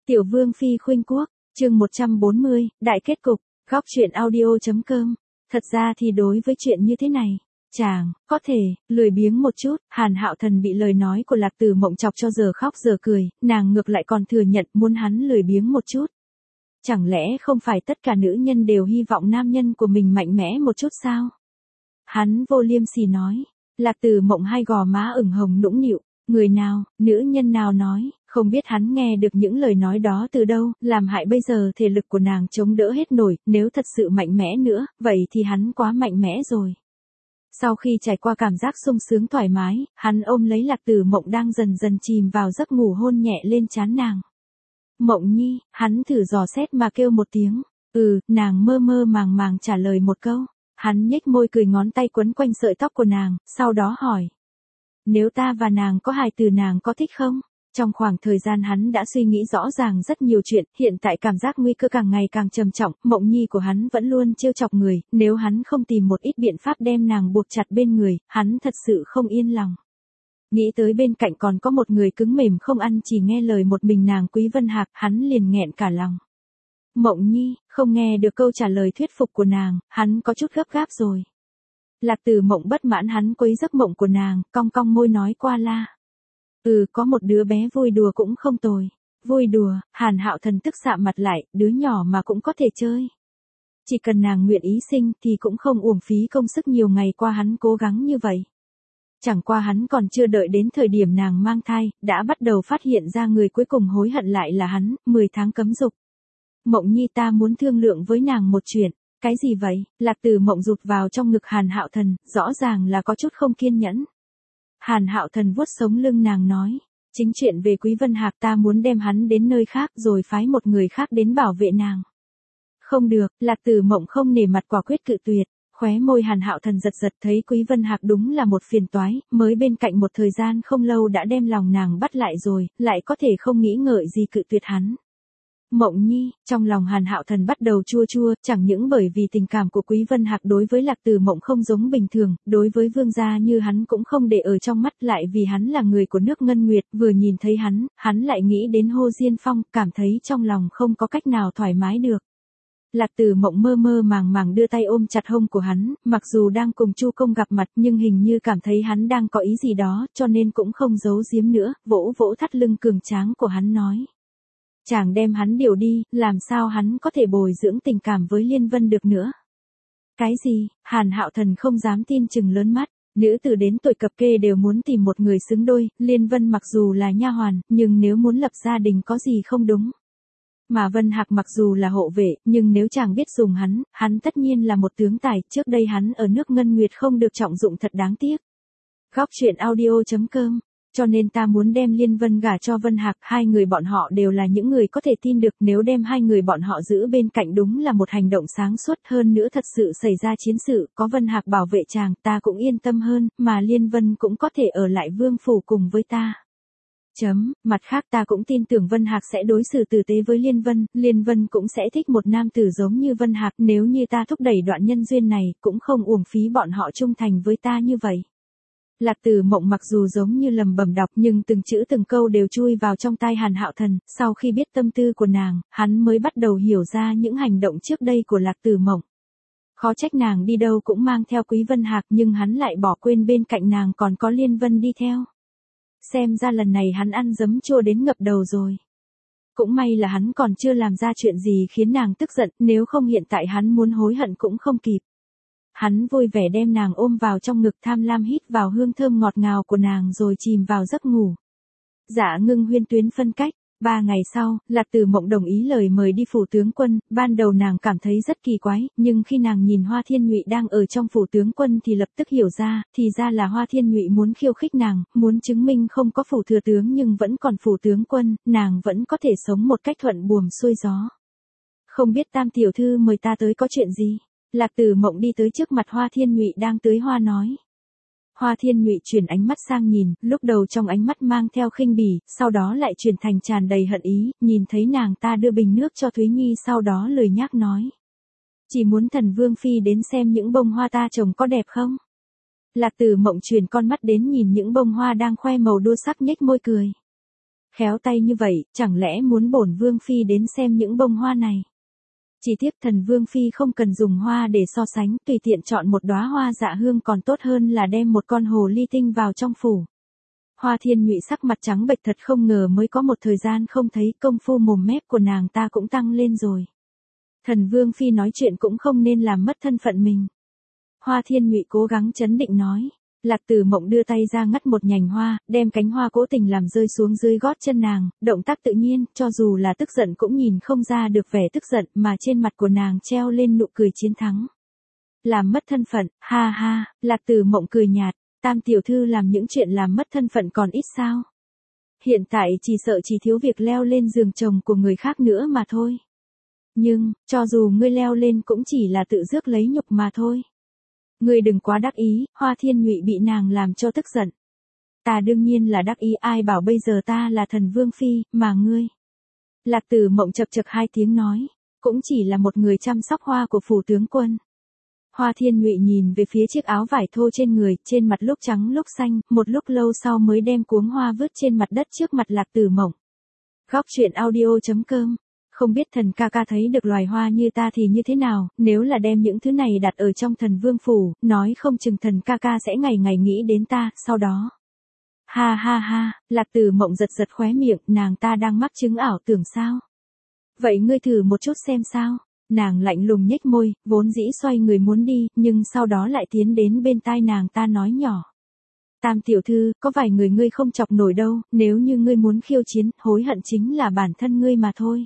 Tiểu Vương Phi khuynh quốc, chương 140, đại kết cục, góc truyện audio.com. Thật ra thì đối với chuyện như thế này, chàng, có thể, lười biếng một chút. Hàn Hạo Thần bị lời nói của Lạc Tử Mộng chọc cho giờ khóc giờ cười, nàng ngược lại còn thừa nhận muốn hắn lười biếng một chút. Chẳng lẽ không phải tất cả nữ nhân đều hy vọng nam nhân của mình mạnh mẽ một chút sao? Hắn vô liêm sỉ nói. Lạc Tử Mộng hai gò má ửng hồng nũng nịu. Người nào, nữ nhân nào nói, không biết hắn nghe được những lời nói đó từ đâu, làm hại bây giờ thể lực của nàng chống đỡ hết nổi, nếu thật sự mạnh mẽ nữa, vậy thì hắn quá mạnh mẽ rồi. Sau khi trải qua cảm giác sung sướng thoải mái, hắn ôm lấy Lạc Tử Mộng đang dần dần chìm vào giấc ngủ hôn nhẹ lên trán nàng. Mộng nhi, hắn thử dò xét mà kêu một tiếng, nàng mơ mơ màng màng trả lời một câu, hắn nhếch môi cười ngón tay quấn quanh sợi tóc của nàng, sau đó hỏi. Nếu ta và nàng có hài tử nàng có thích không? Trong khoảng thời gian hắn đã suy nghĩ rõ ràng rất nhiều chuyện, hiện tại cảm giác nguy cơ càng ngày càng trầm trọng, Mộng nhi của hắn vẫn luôn trêu chọc người, nếu hắn không tìm một ít biện pháp đem nàng buộc chặt bên người, hắn thật sự không yên lòng. Nghĩ tới bên cạnh còn có một người cứng mềm không ăn chỉ nghe lời một mình nàng Quý Vân Hạc, hắn liền nghẹn cả lòng. Mộng nhi, không nghe được câu trả lời thuyết phục của nàng, hắn có chút gấp gáp rồi. Lạc Tử Mộng bất mãn hắn quấy giấc mộng của nàng, cong cong môi nói qua la. Có một đứa bé vui đùa cũng không tồi. Vui đùa, Hàn Hạo Thần tức sạm mặt lại, đứa nhỏ mà cũng có thể chơi. Chỉ cần nàng nguyện ý sinh thì cũng không uổng phí công sức nhiều ngày qua hắn cố gắng như vậy. Chẳng qua hắn còn chưa đợi đến thời điểm nàng mang thai, đã bắt đầu phát hiện ra người cuối cùng hối hận lại là hắn, 10 tháng cấm dục. Mộng nhi ta muốn thương lượng với nàng một chuyện. Cái gì vậy? Lạc Tử Mộng rụt vào trong ngực Hàn Hạo Thần, rõ ràng là có chút không kiên nhẫn. Hàn Hạo Thần vuốt sống lưng nàng nói, chính chuyện về Quý Vân Hạc ta muốn đem hắn đến nơi khác rồi phái một người khác đến bảo vệ nàng. Không được, Lạc Tử Mộng không nể mặt quả quyết cự tuyệt, khóe môi Hàn Hạo Thần giật giật thấy Quý Vân Hạc đúng là một phiền toái, mới bên cạnh một thời gian không lâu đã đem lòng nàng bắt lại rồi, lại có thể không nghĩ ngợi gì cự tuyệt hắn. Mộng nhi, trong lòng Hàn Hạo Thần bắt đầu chua chua, chẳng những bởi vì tình cảm của Quý Vân Hạc đối với Lạc Tử Mộng không giống bình thường, đối với vương gia như hắn cũng không để ở trong mắt, lại vì hắn là người của nước Ngân Nguyệt, vừa nhìn thấy hắn lại nghĩ đến Hồ Diên Phong, cảm thấy trong lòng không có cách nào thoải mái được. Lạc Tử Mộng mơ mơ màng màng đưa tay ôm chặt hông của hắn, mặc dù đang cùng Chu Công gặp mặt nhưng hình như cảm thấy hắn đang có ý gì đó, cho nên cũng không giấu giếm nữa, vỗ vỗ thắt lưng cường tráng của hắn nói. Chàng đem hắn điều đi, làm sao hắn có thể bồi dưỡng tình cảm với Liên Vân được nữa. Cái gì? Hàn Hạo Thần không dám tin chừng lớn mắt, nữ tử đến tuổi cập kê đều muốn tìm một người xứng đôi, Liên Vân mặc dù là nha hoàn, nhưng nếu muốn lập gia đình có gì không đúng. Mà Vân Hạc mặc dù là hộ vệ, nhưng nếu chàng biết dùng hắn tất nhiên là một tướng tài, trước đây hắn ở nước Ngân Nguyệt không được trọng dụng thật đáng tiếc. Góc truyện audio.com. Cho nên ta muốn đem Liên Vân gả cho Vân Hạc, hai người bọn họ đều là những người có thể tin được, nếu đem hai người bọn họ giữ bên cạnh đúng là một hành động sáng suốt, hơn nữa thật sự xảy ra chiến sự, có Vân Hạc bảo vệ chàng, ta cũng yên tâm hơn, mà Liên Vân cũng có thể ở lại vương phủ cùng với ta. Mặt khác ta cũng tin tưởng Vân Hạc sẽ đối xử tử tế với Liên Vân cũng sẽ thích một nam tử giống như Vân Hạc, nếu như ta thúc đẩy đoạn nhân duyên này, cũng không uổng phí bọn họ trung thành với ta như vậy. Lạc Tử Mộng mặc dù giống như lầm bầm đọc nhưng từng chữ từng câu đều chui vào trong tai Hàn Hạo Thần, sau khi biết tâm tư của nàng, hắn mới bắt đầu hiểu ra những hành động trước đây của Lạc Tử Mộng. Khó trách nàng đi đâu cũng mang theo Quý Vân Hạc nhưng hắn lại bỏ quên bên cạnh nàng còn có Liên Vân đi theo. Xem ra lần này hắn ăn giấm chua đến ngập đầu rồi. Cũng may là hắn còn chưa làm ra chuyện gì khiến nàng tức giận, nếu không hiện tại hắn muốn hối hận cũng không kịp. Hắn vui vẻ đem nàng ôm vào trong ngực tham lam hít vào hương thơm ngọt ngào của nàng rồi chìm vào giấc ngủ. Dạ Ngưng Huyên tuyến phân cách. 3 ngày sau, Lạc Tử Mộng đồng ý lời mời đi phủ tướng quân, ban đầu nàng cảm thấy rất kỳ quái, nhưng khi nàng nhìn Hoa Thiên Nhụy đang ở trong phủ tướng quân thì lập tức hiểu ra, thì ra là Hoa Thiên Nhụy muốn khiêu khích nàng, muốn chứng minh không có phủ thừa tướng nhưng vẫn còn phủ tướng quân, nàng vẫn có thể sống một cách thuận buồm xuôi gió. Không biết Tam tiểu thư mời ta tới có chuyện gì? Lạc Tử Mộng đi tới trước mặt Hoa Thiên Nhụy đang tưới hoa nói. Hoa Thiên Nhụy chuyển ánh mắt sang nhìn, lúc đầu trong ánh mắt mang theo khinh bỉ, sau đó lại chuyển thành tràn đầy hận ý, nhìn thấy nàng ta đưa bình nước cho Thúy Nhi sau đó lười nhác nói. Chỉ muốn Thần Vương Phi đến xem những bông hoa ta trồng có đẹp không? Lạc Tử Mộng chuyển con mắt đến nhìn những bông hoa đang khoe màu đua sắc nhếch môi cười. Khéo tay như vậy, chẳng lẽ muốn bổn Vương Phi đến xem những bông hoa này? Chỉ tiếc thần Vương Phi không cần dùng hoa để so sánh, tùy tiện chọn một đóa hoa dạ hương còn tốt hơn là đem một con hồ ly tinh vào trong phủ. Hoa Thiên Nhụy sắc mặt trắng bệch thật không ngờ mới có một thời gian không thấy công phu mồm mép của nàng ta cũng tăng lên rồi. Thần Vương Phi nói chuyện cũng không nên làm mất thân phận mình. Hoa Thiên Nhụy cố gắng trấn định nói. Lạc Tử Mộng đưa tay ra ngắt một nhành hoa, đem cánh hoa cố tình làm rơi xuống dưới gót chân nàng, động tác tự nhiên, cho dù là tức giận cũng nhìn không ra được vẻ tức giận mà trên mặt của nàng treo lên nụ cười chiến thắng. Làm mất thân phận, ha ha, Lạc Tử Mộng cười nhạt, Tam tiểu thư làm những chuyện làm mất thân phận còn ít sao? Hiện tại chỉ sợ chỉ thiếu việc leo lên giường chồng của người khác nữa mà thôi. Nhưng, cho dù ngươi leo lên cũng chỉ là tự rước lấy nhục mà thôi. Ngươi đừng quá đắc ý, Hoa Thiên Nhụy bị nàng làm cho tức giận. Ta đương nhiên là đắc ý, ai bảo bây giờ ta là thần Vương Phi, mà ngươi. Lạc Tử Mộng chập chập hai tiếng nói, cũng chỉ là một người chăm sóc hoa của phủ tướng quân. Hoa Thiên Nhụy nhìn về phía chiếc áo vải thô trên người, trên mặt lúc trắng lúc xanh, một lúc lâu sau mới đem cuống hoa vứt trên mặt đất trước mặt Lạc Tử Mộng. Góc truyện audio.com. Không biết thần ca ca thấy được loài hoa như ta thì như thế nào, nếu là đem những thứ này đặt ở trong thần vương phủ, nói không chừng thần ca ca sẽ ngày ngày nghĩ đến ta, sau đó. Ha ha ha, Lạc Tử Mộng giật giật khóe miệng, nàng ta đang mắc chứng ảo tưởng sao? Vậy ngươi thử một chút xem sao? Nàng lạnh lùng nhếch môi, vốn dĩ xoay người muốn đi, nhưng sau đó lại tiến đến bên tai nàng ta nói nhỏ. Tam tiểu thư, có vài người ngươi không chọc nổi đâu, nếu như ngươi muốn khiêu chiến, hối hận chính là bản thân ngươi mà thôi.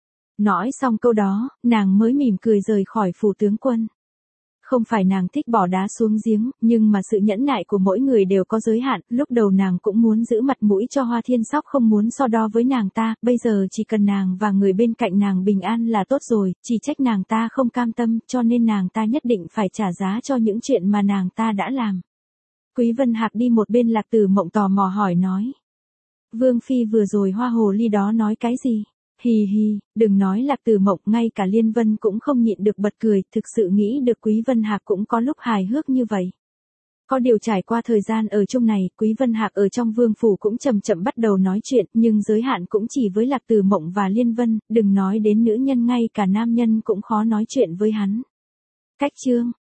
Nói xong câu đó, nàng mới mỉm cười rời khỏi phủ tướng quân. Không phải nàng thích bỏ đá xuống giếng, nhưng mà sự nhẫn nại của mỗi người đều có giới hạn, lúc đầu nàng cũng muốn giữ mặt mũi cho Hoa Thiên Sóc không muốn so đo với nàng ta, bây giờ chỉ cần nàng và người bên cạnh nàng bình an là tốt rồi, chỉ trách nàng ta không cam tâm, cho nên nàng ta nhất định phải trả giá cho những chuyện mà nàng ta đã làm. Quý Vân Hạc đi một bên, Lạc Tử Mộng tò mò hỏi nói. Vương Phi vừa rồi hoa hồ ly đó nói cái gì? Hì hì, đừng nói Lạc Tử Mộng, ngay cả Liên Vân cũng không nhịn được bật cười, thực sự nghĩ được Quý Vân Hạc cũng có lúc hài hước như vậy. Có điều trải qua thời gian ở chung này, Quý Vân Hạc ở trong vương phủ cũng chậm chậm bắt đầu nói chuyện, nhưng giới hạn cũng chỉ với Lạc Tử Mộng và Liên Vân, đừng nói đến nữ nhân, ngay cả nam nhân cũng khó nói chuyện với hắn. Cách chương